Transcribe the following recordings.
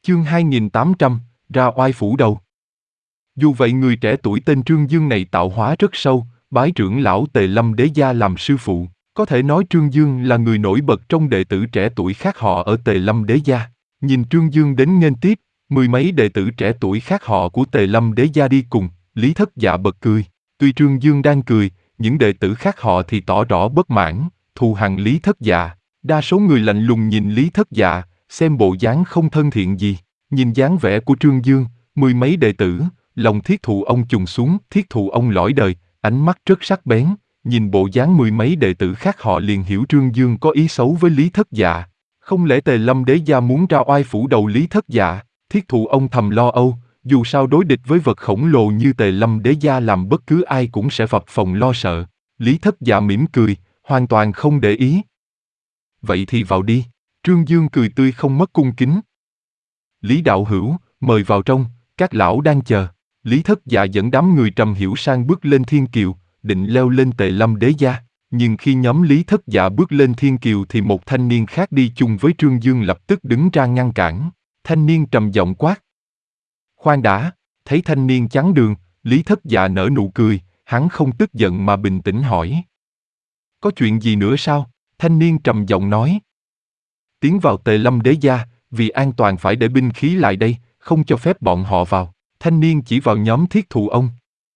Chương 2800, ra oai phủ đầu. Dù vậy người trẻ tuổi tên Trương Dương này tạo hóa rất sâu, bái trưởng lão Tề Lâm Đế Gia làm sư phụ. Có thể nói Trương Dương là người nổi bật trong đệ tử trẻ tuổi khác họ ở Tề Lâm Đế Gia. Nhìn Trương Dương đến nghênh tiếp, mười mấy đệ tử trẻ tuổi khác họ của Tề Lâm Đế Gia đi cùng, Lý Thất Dạ bật cười. Tuy Trương Dương đang cười, những đệ tử khác họ thì tỏ rõ bất mãn, thù hằn Lý Thất Dạ. Đa số người lạnh lùng nhìn Lý Thất Dạ, xem bộ dáng không thân thiện gì. Nhìn dáng vẻ của Trương Dương, mười mấy đệ tử, lòng thiết thụ ông trùng xuống, thiết thụ ông lõi đời, ánh mắt rất sắc bén. Nhìn bộ dáng mười mấy đệ tử khác họ liền hiểu Trương Dương có ý xấu với Lý Thất Dạ. Không lẽ Tề Lâm Đế Gia muốn ra oai phủ đầu Lý Thất Dạ? Thiết thụ ông thầm lo âu, dù sao đối địch với vật khổng lồ như Tề Lâm Đế Gia làm bất cứ ai cũng sẽ phập phồng lo sợ. Lý Thất Dạ mỉm cười, hoàn toàn không để ý. Vậy thì vào đi. Trương Dương cười tươi không mất cung kính. Lý đạo hữu, mời vào trong, các lão đang chờ. Lý Thất Dạ dẫn đám người Trầm Hiểu Sang bước lên thiên kiều, định leo lên Tề Lâm Đế Gia. Nhưng khi nhóm Lý Thất Dạ bước lên thiên kiều thì một thanh niên khác đi chung với Trương Dương lập tức đứng ra ngăn cản. Thanh niên trầm giọng quát. Khoan đã, thấy thanh niên chắn đường, Lý Thất Dạ nở nụ cười, hắn không tức giận mà bình tĩnh hỏi. Có chuyện gì nữa sao? Thanh niên trầm giọng nói. Tiến vào Tề Lâm Đế Gia, vì an toàn phải để binh khí lại đây, không cho phép bọn họ vào. Thanh niên chỉ vào nhóm thiết thụ ông.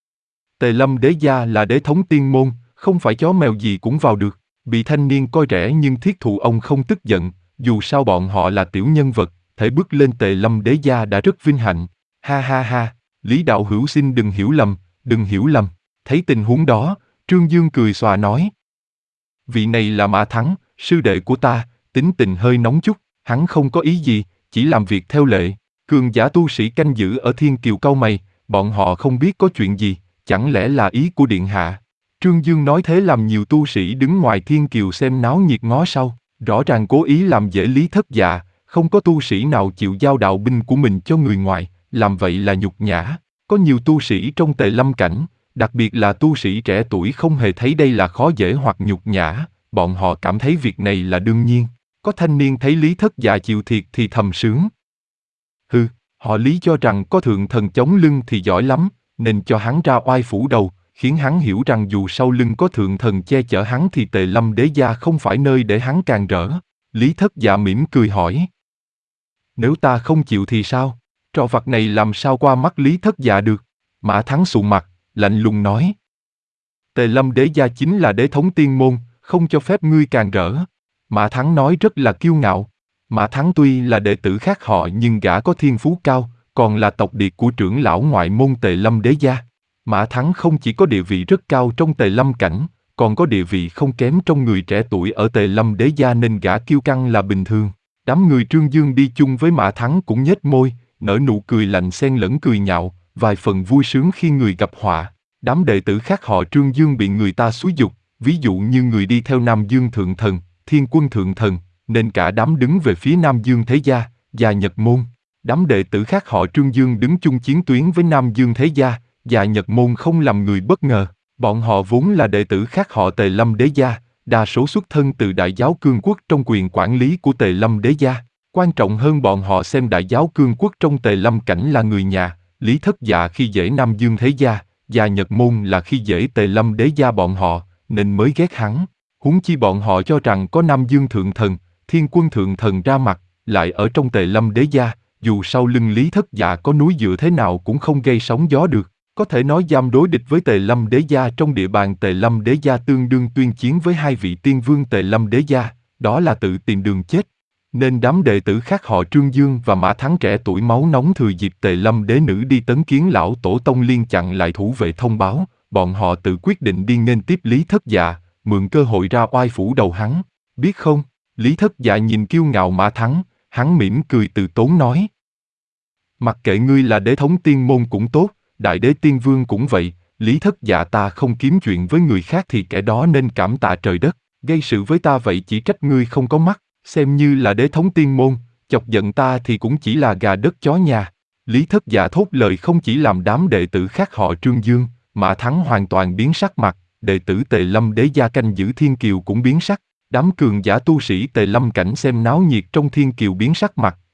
Tề Lâm Đế Gia là đế thống tiên môn, không phải chó mèo gì cũng vào được. Bị thanh niên coi rẻ nhưng thiết thụ ông không tức giận, dù sao bọn họ là tiểu nhân vật, thể bước lên Tề Lâm Đế Gia đã rất vinh hạnh. Ha ha ha, Lý đạo hữu xin đừng hiểu lầm, đừng hiểu lầm. Thấy tình huống đó, Trương Dương cười xòa nói. Vị này là Mã Thắng, sư đệ của ta, tính tình hơi nóng chút, hắn không có ý gì, chỉ làm việc theo lệ. Cường giả tu sĩ canh giữ ở thiên kiều cau mày, bọn họ không biết có chuyện gì, chẳng lẽ là ý của điện hạ. Trương Dương nói thế làm nhiều tu sĩ đứng ngoài thiên kiều xem náo nhiệt ngó sau, rõ ràng cố ý làm dễ Lý Thất Dạ, không có tu sĩ nào chịu giao đạo binh của mình cho người ngoài, làm vậy là nhục nhã. Có nhiều tu sĩ trong Tề Lâm cảnh, đặc biệt là tu sĩ trẻ tuổi không hề thấy đây là khó dễ hoặc nhục nhã, bọn họ cảm thấy việc này là đương nhiên. Có thanh niên thấy Lý Thất Dạ chịu thiệt thì thầm sướng. Hừ, họ Lý cho rằng có thượng thần chống lưng thì giỏi lắm, nên cho hắn ra oai phủ đầu, khiến hắn hiểu rằng dù sau lưng có thượng thần che chở hắn thì Tề Lâm Đế Gia không phải nơi để hắn càn rỡ. Lý Thất Dạ mỉm cười hỏi. Nếu ta không chịu thì sao? Trò vặt này làm sao qua mắt Lý Thất Dạ được? Mã Thắng sụ mặt, lạnh lùng nói. Tề Lâm Đế Gia chính là đế thống tiên môn, không cho phép ngươi càn rỡ. Mã Thắng nói rất là kiêu ngạo. Mã Thắng tuy là đệ tử khác họ nhưng gã có thiên phú cao, còn là tộc điệt của trưởng lão ngoại môn Tề Lâm Đế Gia. Mã Thắng không chỉ có địa vị rất cao trong Tề Lâm cảnh, còn có địa vị không kém trong người trẻ tuổi ở Tề Lâm Đế Gia nên gã kiêu căng là bình thường. Đám người Trương Dương đi chung với Mã Thắng cũng nhếch môi, nở nụ cười lạnh xen lẫn cười nhạo, vài phần vui sướng khi người gặp họa. Đám đệ tử khác họ Trương Dương bị người ta xúi giục, ví dụ như người đi theo Nam Dương Thượng Thần, Thiên Quân Thượng Thần, nên cả đám đứng về phía Nam Dương Thế Gia, Già Nhật Môn. Đám đệ tử khác họ Trương Dương đứng chung chiến tuyến với Nam Dương Thế Gia, Già Nhật Môn không làm người bất ngờ. Bọn họ vốn là đệ tử khác họ Tề Lâm Đế Gia, đa số xuất thân từ Đại Giáo Cương Quốc trong quyền quản lý của Tề Lâm Đế Gia. Quan trọng hơn bọn họ xem Đại Giáo Cương Quốc trong Tề Lâm cảnh là người nhà. Lý Thất Dạ khi dễ Nam Dương Thế Gia, Già Nhật Môn là khi dễ Tề Lâm Đế Gia bọn họ, nên mới ghét hắn. Huống chi bọn họ cho rằng có Nam Dương Thượng Thần, Thiên Quân Thượng Thần ra mặt, lại ở trong Tề Lâm Đế Gia, dù sau lưng Lý Thất Dạ có núi dựa thế nào cũng không gây sóng gió được. Có thể nói dám đối địch với Tề Lâm Đế Gia trong địa bàn Tề Lâm Đế Gia tương đương tuyên chiến với hai vị tiên vương Tề Lâm Đế Gia, đó là tự tìm đường chết. Nên đám đệ tử khác họ Trương Dương và Mã Thắng trẻ tuổi máu nóng thừa dịp Tề Lâm Đế Nữ đi tấn kiến lão tổ tông liên chặn lại thủ vệ thông báo, bọn họ tự quyết định đi nghênh tiếp Lý Thất Dạ, mượn cơ hội ra oai phủ đầu hắn. Biết không, Lý Thất Dạ nhìn kiêu ngạo Mã Thắng, hắn mỉm cười từ tốn nói. Mặc kệ ngươi là đế thống tiên môn cũng tốt, đại đế tiên vương cũng vậy, Lý Thất Dạ ta không kiếm chuyện với người khác thì kẻ đó nên cảm tạ trời đất, gây sự với ta vậy chỉ trách ngươi không có mắt, xem như là đế thống tiên môn, chọc giận ta thì cũng chỉ là gà đất chó nhà. Lý Thất Dạ thốt lời không chỉ làm đám đệ tử khác họ Trương Dương, Mã Thắng hoàn toàn biến sắc mặt, đệ tử Tề Lâm Đế Gia canh giữ thiên kiều cũng biến sắc, đám cường giả tu sĩ Tề Lâm cảnh xem náo nhiệt trong thiên kiều biến sắc mặt,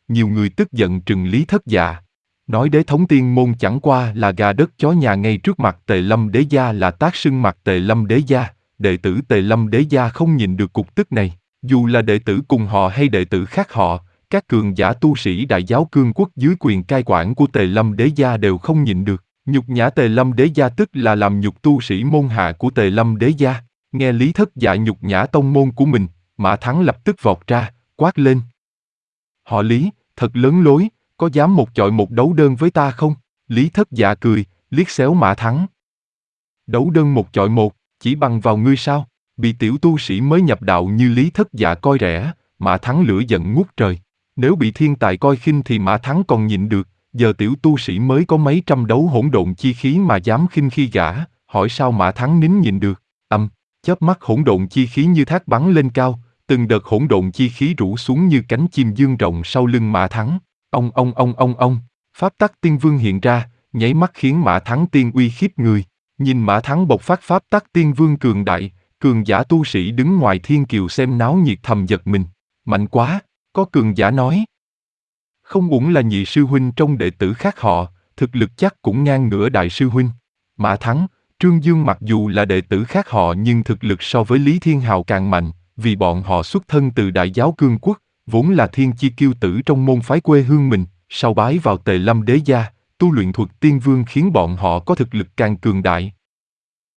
nhiều người tức giận trừng Lý Thất Dạ. Nói Đế thống tiên môn chẳng qua là gà đất chó nhà ngay trước mặt Tề Lâm Đế gia là tác xưng mặt Tề Lâm Đế gia, đệ tử Tề Lâm Đế gia không nhìn được cục tức này, dù là đệ tử cùng họ hay đệ tử khác họ, các cường giả tu sĩ đại giáo cương quốc dưới quyền cai quản của Tề Lâm Đế gia đều không nhịn được, nhục nhã Tề Lâm Đế gia tức là làm nhục tu sĩ môn hạ của Tề Lâm Đế gia. Nghe Lý Thất Dạ nhục nhã tông môn của mình, Mã Thắng lập tức vọt ra, quát lên. Họ Lý, thật lớn lối, có dám một chọi một đấu đơn với ta không? Lý Thất Dạ cười, liếc xéo Mã Thắng. Đấu đơn một chọi một, chỉ bằng vào ngươi sao? Bị tiểu tu sĩ mới nhập đạo như Lý Thất Dạ coi rẻ, Mã Thắng lửa giận ngút trời. Nếu bị thiên tài coi khinh thì Mã Thắng còn nhịn được, giờ tiểu tu sĩ mới có mấy trăm đấu hỗn độn chi khí mà dám khinh khi gã, hỏi sao Mã Thắng nín nhịn được. Chớp mắt hỗn độn chi khí như thác bắn lên cao, từng đợt hỗn độn chi khí rủ xuống như cánh chim dương rộng sau lưng Mã Thắng. Ông, pháp tắc tiên vương hiện ra, nháy mắt khiến Mã Thắng tiên uy khiếp người. Nhìn Mã Thắng bộc phát pháp tắc tiên vương cường đại, cường giả tu sĩ đứng ngoài thiên kiều xem náo nhiệt thầm giật mình. Mạnh quá, có cường giả nói. Không uổng là nhị sư huynh trong đệ tử khác họ, thực lực chắc cũng ngang ngửa đại sư huynh. Mã Thắng, Trương Dương mặc dù là đệ tử khác họ nhưng thực lực so với Lý Thiên Hào càng mạnh, vì bọn họ xuất thân từ đại giáo cương quốc, vốn là thiên chi kiêu tử trong môn phái quê hương mình, sau bái vào Tề Lâm Đế gia, tu luyện thuật tiên vương khiến bọn họ có thực lực càng cường đại,